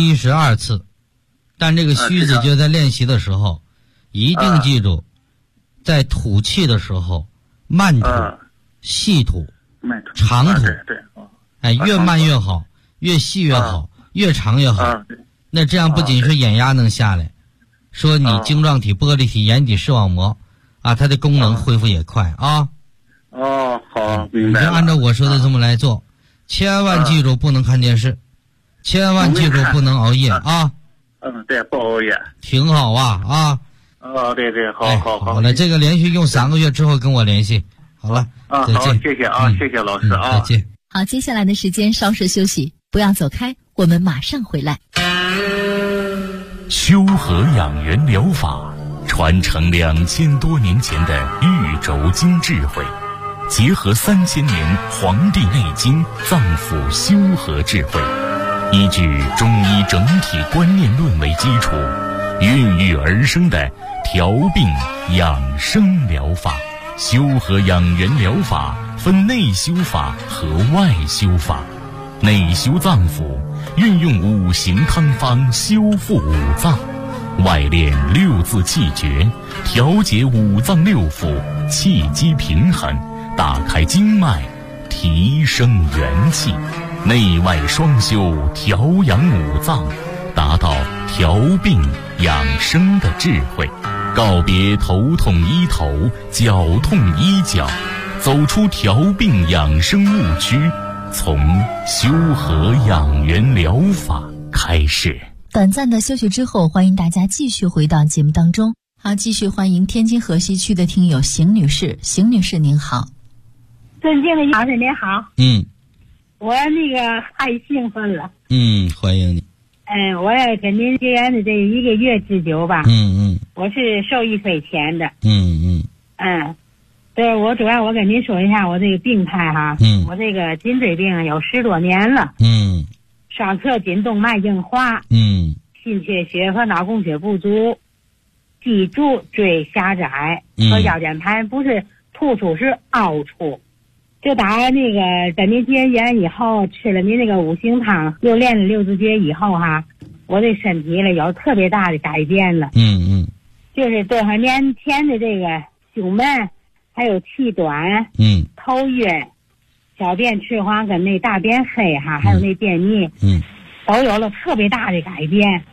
C: 诀。72次，但这个虚字诀在练习的时候，一定记住， 在吐气的时候，慢吐、细吐、长吐，哎，越慢越好，越细越好，越长越好。那这样不仅是眼压能下来，说你晶状体、玻璃体、眼底视网膜啊，它的功能恢复也快啊。
G: 好，明白了。
C: 你就按照我说的这么来做，千万记住不能看电视，千万记住不能熬夜啊。
G: 对，不熬夜。
C: 挺好啊。
G: 对，好
C: 了，这个连续用3个月之后跟我联系。好了，再见。
G: 好，谢谢啊，谢谢老师啊，
C: 再见。
D: 好，接下来的时间稍事休息，不要走开，我们马上回来。
A: 修和养元疗法传承2000多年前的玉轴经智慧，结合3000年《黄帝内经》脏腑修和智慧，依据中医整体观念论为基础，孕育而生的调病养生疗法。修和养元疗法分内修法和外修法。内修脏腑，运用5行汤方修复五脏；外练6字气诀，调节五脏六腑，气机平衡，打开经脉，提升元气。内外双修，调养五脏，达到调病养生的智慧。告别头痛医头，脚痛医脚，走出调病养生误区，从修和养元疗法开始。
D: 短暂的休息之后，欢迎大家继续回到节目当中。好，继续欢迎天津河西区的听友邢女士。邢女士您好。
H: 尊敬的老师您好。我那个太兴奋了。
C: 欢迎你。
H: 我也跟您结缘的这1个月之久吧。我是受益匪浅的。对，我主要我跟您说一下我这个病态哈。我这个颈椎病有10多年了。双侧颈动脉硬化。心缺血和脑供血不足，脊柱椎狭窄和腰间盘不是突出是凹出。就打那个跟您结缘以后，吃了您那个5行汤，又练了6字诀以后哈，我这身体里有特别大的改变了。就是多少年前的这个胸闷，还有气短，头晕，小便赤黄跟那大便黑哈，还有那便秘，都有了特别大的改变。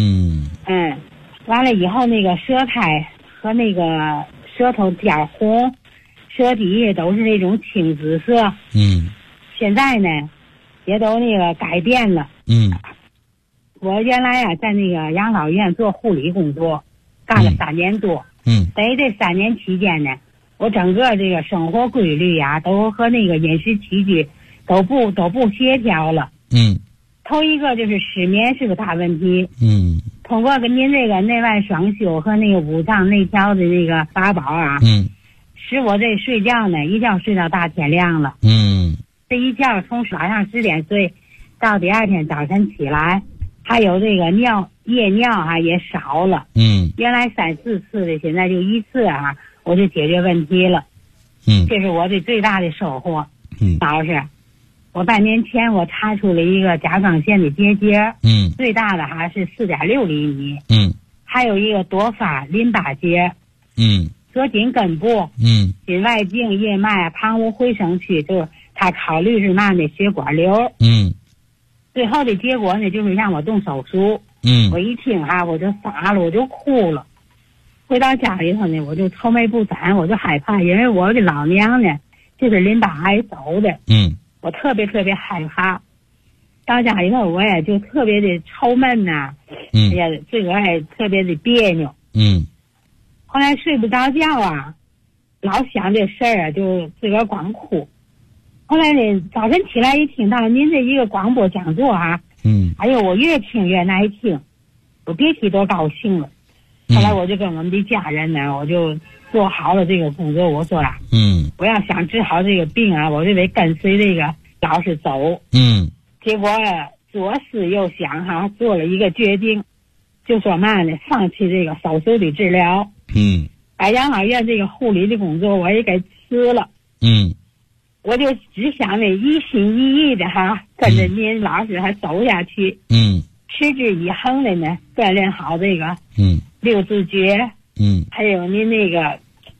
H: 完了以后那个舌苔和那个舌头点红，舌底都是那种青紫色。现在呢也都那个改变了。我原来啊在那个养老院做护理工作，干了3年多。在这3年期间呢，我整个这个生活规律呀，都和那个饮食起居都不协调了。头一个就是失眠是个大问题。通过跟您这个内外双修和那个五脏内调的那个法宝啊，使我这睡觉呢一觉睡到大天亮了。这一觉从晚上10点睡到第2天早晨起来，还有这个夜尿啊也少了。原来3、4次的，现在就1次啊，我就解决问题了。这是我的最大的收获。老师，我半年前我查出了一个甲状腺的结节。最大的还是4.6厘米。还有一个多发淋巴结。左颈根部。颈外径叶脉旁无回声区，就是他考虑是嘛呢？血管瘤。最后的结果呢，就是让我动手术。我一听哈，我就傻了，我就哭了。回到家里头呢，我就愁眉不展，我就害怕，因为我的老娘呢就是淋巴癌走的。我特别害怕。到家里头我也就特别的愁闷呐。也自个儿也特别的别扭。后来睡不着觉啊，老想这事儿啊，就自个儿光哭。后来呢，早晨起来一听到您这一个广播讲座啊，哎呦，我越听越耐听，我别提多高兴了。后来我就跟我们的家人呢，我就做好了这个工作。我说啦，我要想治好这个病啊，我就得跟随这个老师走。结果左思右想哈，做了一个决定，就说嘛呢，放弃这个手术的治疗。把养老院这个护理的工作我也给辞了。我就只想呢一心一意的哈，跟着您老师还走下去。持之以恒的呢锻炼好这个6字诀。还有您那个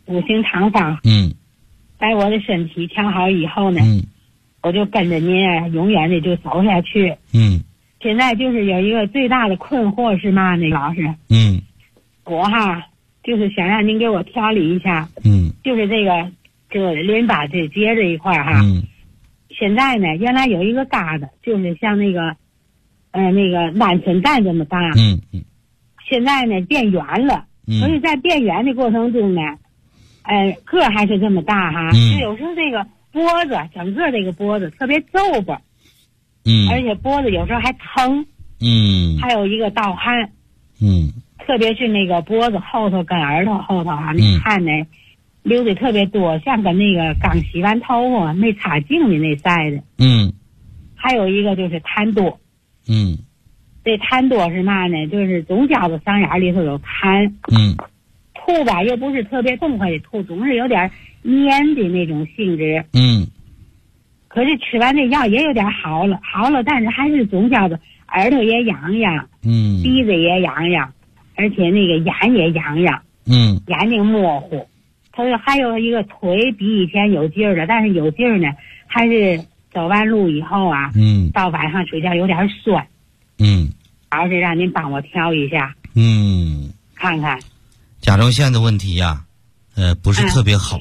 H: 五行长方。把我的身体调好以后呢，我就跟着您啊，永远的就走下去。现在就是有一个最大的困惑是嘛呢，老师？我哈就是想让您给我调理一下。就是这个淋巴这结这一块哈。现在呢，原来有一个疙瘩，就是像那个鹌鹑蛋这么大。现在呢变圆了。所以在变圆的过程中呢，个还是这么大哈。就有时候这个脖子，整个这个脖子特别皱巴。而且脖子有时候还疼。还有一个盗汗。特别是那个脖子后头跟耳朵后头啊，那汗呢流的特别多，像跟那个刚洗完头发没擦净的那晒的。还有一个就是痰多。这痰多是嘛呢？就是总觉得嗓眼里头有痰。吐吧又不是特别痛快的吐，总是有点黏的那种性质。可是吃完这药也有点好了，但是还是总觉得耳朵也痒痒。鼻子也痒痒，而且那个眼也痒痒。眼睛模糊。他说还有一个腿比以前有劲儿了，但是有劲儿呢，还是走完路以后啊，到晚上睡觉有点酸。还是让您帮我调一下。看看。
C: 甲状腺的问题呀，不是特别好。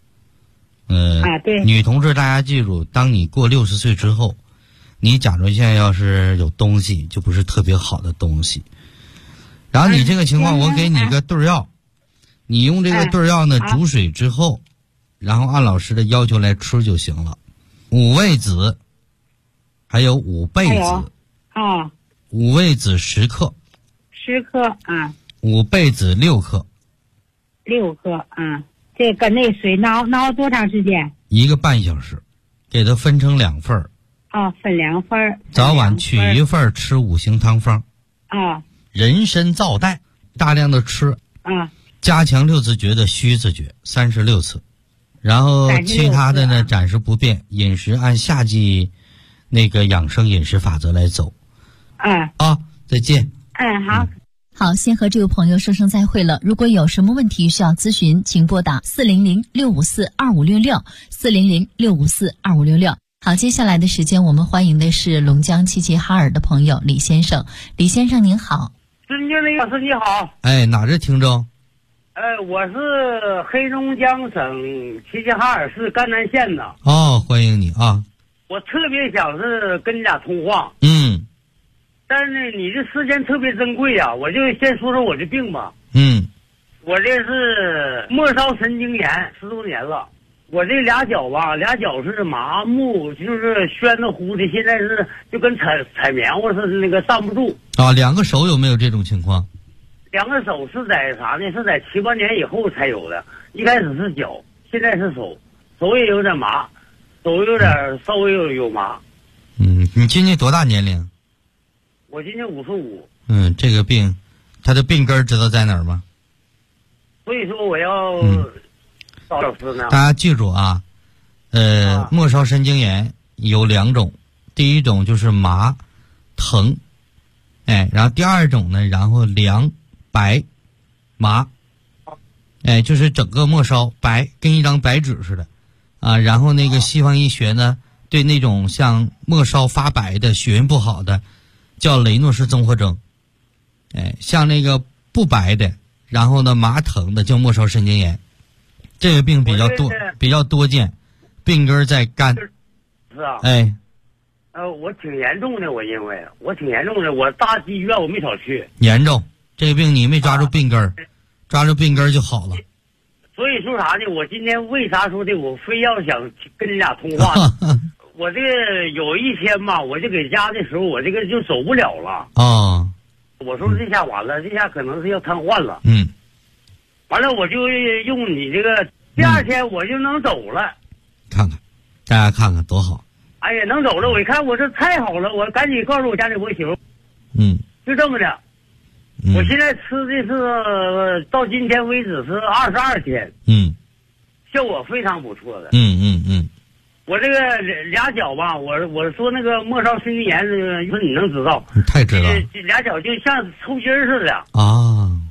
H: 对。
C: 女同志，大家记住，当你过60岁之后，你甲状腺要是有东西，就不是特别好的东西。然后你这个情况，我给你个对药，你用这个对药呢煮水之后，然后按老师的要求来吃就行了。五味子，还有五倍子。五味子10克。
H: 10克啊。
C: 五倍子6克。
H: 6克啊。这跟那水熬多长时间
C: ？1个半小时，给它分成2份儿。
H: 分2份儿。
C: 早晚取1份吃五行汤方。人参皂苷，大量的吃。加强6字诀的虚字诀36次，然后其他的呢暂时不变，饮食按夏季那个养生饮食法则来走。再见。
D: 好，先和这位朋友说声再会了。如果有什么问题需要咨询，请拨打400-654-2566，400-654-2566。好，接下来的时间我们欢迎的是龙江齐齐哈尔的朋友李先生。李先生您好。
I: 尊敬的老师你好。
C: 哪是听众？
I: 我是黑龙江省齐齐哈尔市赣南县的。
C: 欢迎你啊。
I: 我特别想是跟你俩通话。但是呢，你这时间特别珍贵呀，我就先说说我这病吧。我这是末梢神经炎10多年了，我这俩脚是麻木，就是暄的乎的，现在是就跟踩棉花似的，那个站不住。
C: 2个手有没有这种情况
I: ？2个手是在啥呢？是在7、8年以后才有的，一开始是脚，现在是手，手也有点麻，手有点稍微有麻。
C: 你今年多大年龄？
I: 我今年55。
C: 这个病，他的病根知道在哪儿吗？
I: 所以说我要找老师呢。
C: 大家记住啊，末梢神经炎有2种，第一种就是麻疼，然后第二种呢，然后凉白麻，就是整个末梢白，跟一张白纸似的啊。然后那个西方医学呢，对那种像末梢发白的、血运不好的，叫雷诺氏综合征。像那个不白的，然后呢麻疼的叫末梢神经炎。这个病比较多见，病根在肝。
I: 是啊。我挺严重的，我认为我挺严重的，我大医院我没少去。
C: 严重，这个病你没抓住病根，抓住病根就好了。
I: 所以说啥呢？我今天为啥说的？我非要想跟你俩通话。我这个有一天吧，我就给家的时候，我这个就走不了了。我说这下完了，这下可能是要瘫痪了。完了我就用你这个，第2天我就能走了。
C: 看看，大家看看多好。
I: 哎呀，能走了！我一看，我这太好了，我赶紧告诉我家里我媳妇。就这么的。我现在吃的是到今天为止是22天。效果非常不错的。我这个俩脚吧，我说那个末梢神经炎，说你能知道？
C: 你太知道。
I: 俩脚就像抽筋似的。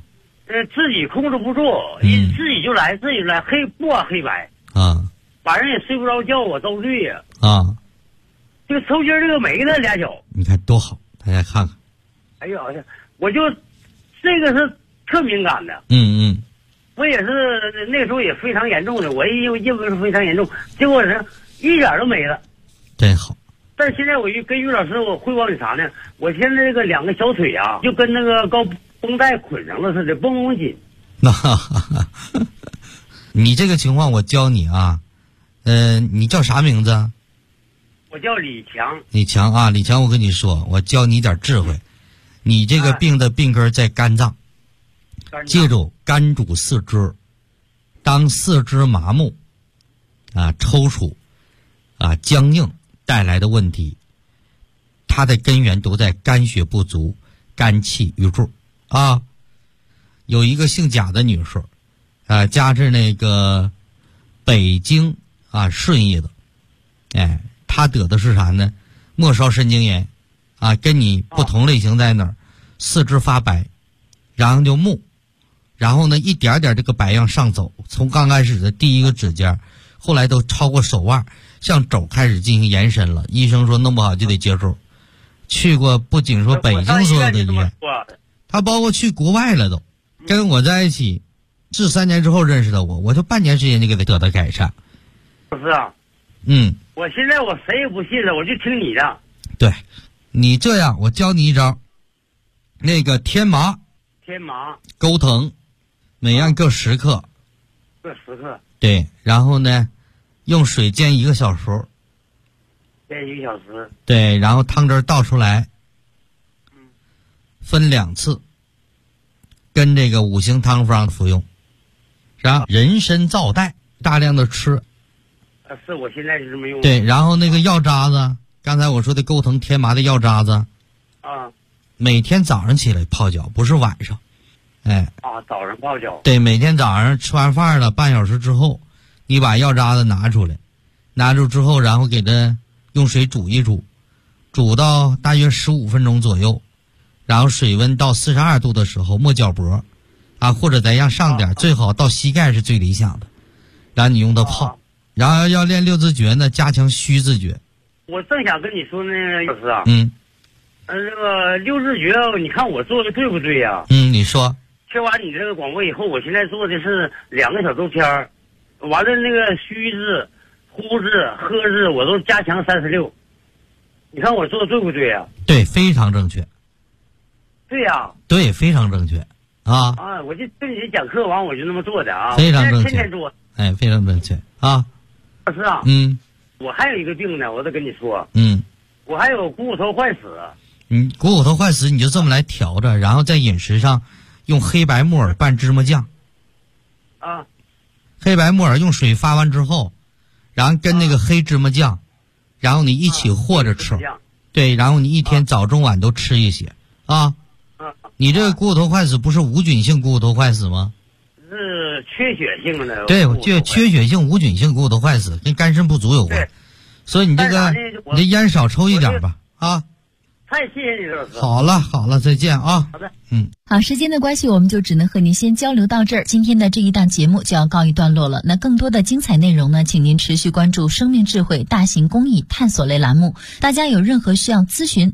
I: 自己控制不住，自己就来，黑不管黑白
C: 啊，
I: 晚上也睡不着觉，我遭罪呀
C: 啊！
I: 这个抽筋这个没了俩脚，
C: 你看多好，大家看看。
I: 哎呀，我就这个是特敏感的，我也是那时候也非常严重的，我认为是非常严重，结果是一点都没了，
C: 真好。
I: 但是现在我跟于老师我汇报你啥呢？我现在这个2个小腿啊，就跟那个高绷带捆上了似的，绷绷紧。
C: 你这个情况我教你啊，你叫啥名字？
I: 我叫李强。
C: 李强啊，李强，我跟你说，我教你点智慧。你这个病的病根在肝脏，记住，肝主四肢，当四肢麻木啊、抽搐啊、僵硬带来的问题，它的根源都在肝血不足、肝气郁住啊。有一个姓贾的女士啊，家是那个北京啊顺义的，哎，她得的是啥呢？末梢神经炎啊，跟你不同类型在哪儿？四肢发白，然后就木，然后呢一点点这个白样上走，从刚开始的第一个指尖，后来都超过手腕，向肘开始进行延伸了。医生说弄不好就得接受。去过不仅说北京所有的医院，他包括去国外了都。跟我在一起是3年之后认识的我就半年时间就给他得到改善。
I: 不是啊，我现在我谁也不信了，我就听你的。
C: 对，你这样，我教你一招，那个天麻、钩藤，每样各10克，
I: 各10克。
C: 对，然后呢，用水煎1个小时。
I: 煎1个小时。
C: 对，然后汤汁倒出来，分2次。跟这个5行汤方服用，然后人参皂苷大量的吃。
I: 是我现在是这么用。
C: 对，然后那个药渣子，刚才我说的钩藤天麻的药渣子，每天早上起来泡脚，不是晚上。
I: 早上泡脚。
C: 对，每天早上吃完饭了半小时之后，你把药渣子拿出来，拿出之后，然后给它用水煮一煮，煮到大约15分钟左右。然后水温到42度的时候没脚脖啊，或者再让上点，最好到膝盖是最理想的。然后你用它泡，然后要练6字诀呢，加强虚字诀。
I: 我正想跟你说那个老师啊，这个6字诀，你看我做的对不对呀？
C: 你说。
I: 听完你这个广播以后，我现在做的是2个小周天儿，完了那个虚字、呼字、喝字我都加强36。你看我做的对不对呀？
C: 对，非常正确。
I: 对呀，
C: 对，非常正确啊！
I: 我就跟你讲课完，我就那么做的啊，
C: 非常正确，
I: 天天做，
C: 非常正确啊！
I: 老师啊，我还有一个病呢，我得跟你说，我还有股骨头坏死。
C: 股骨头坏死，你就这么来调着，然后在饮食上用黑白木耳拌芝麻酱。黑白木耳用水发完之后，然后跟那个黑芝麻酱，然后你一起和着吃。对，然后你一天早中晚都吃一些啊。你这个股骨头坏死不是无菌性股骨头坏死吗？
I: 是缺血性的。
C: 对，缺血性无菌性股骨头坏死跟肝肾不足有关，所以你这个你这烟少抽一点吧啊。
I: 太谢谢你了，老师。
C: 好了，再见啊。
I: 好的。
D: 好，时间的关系，我们就只能和您先交流到这儿。今天的这一档节目就要告一段落了。那更多的精彩内容呢，请您持续关注生命智慧大型公益探索类栏目。大家有任何需要咨询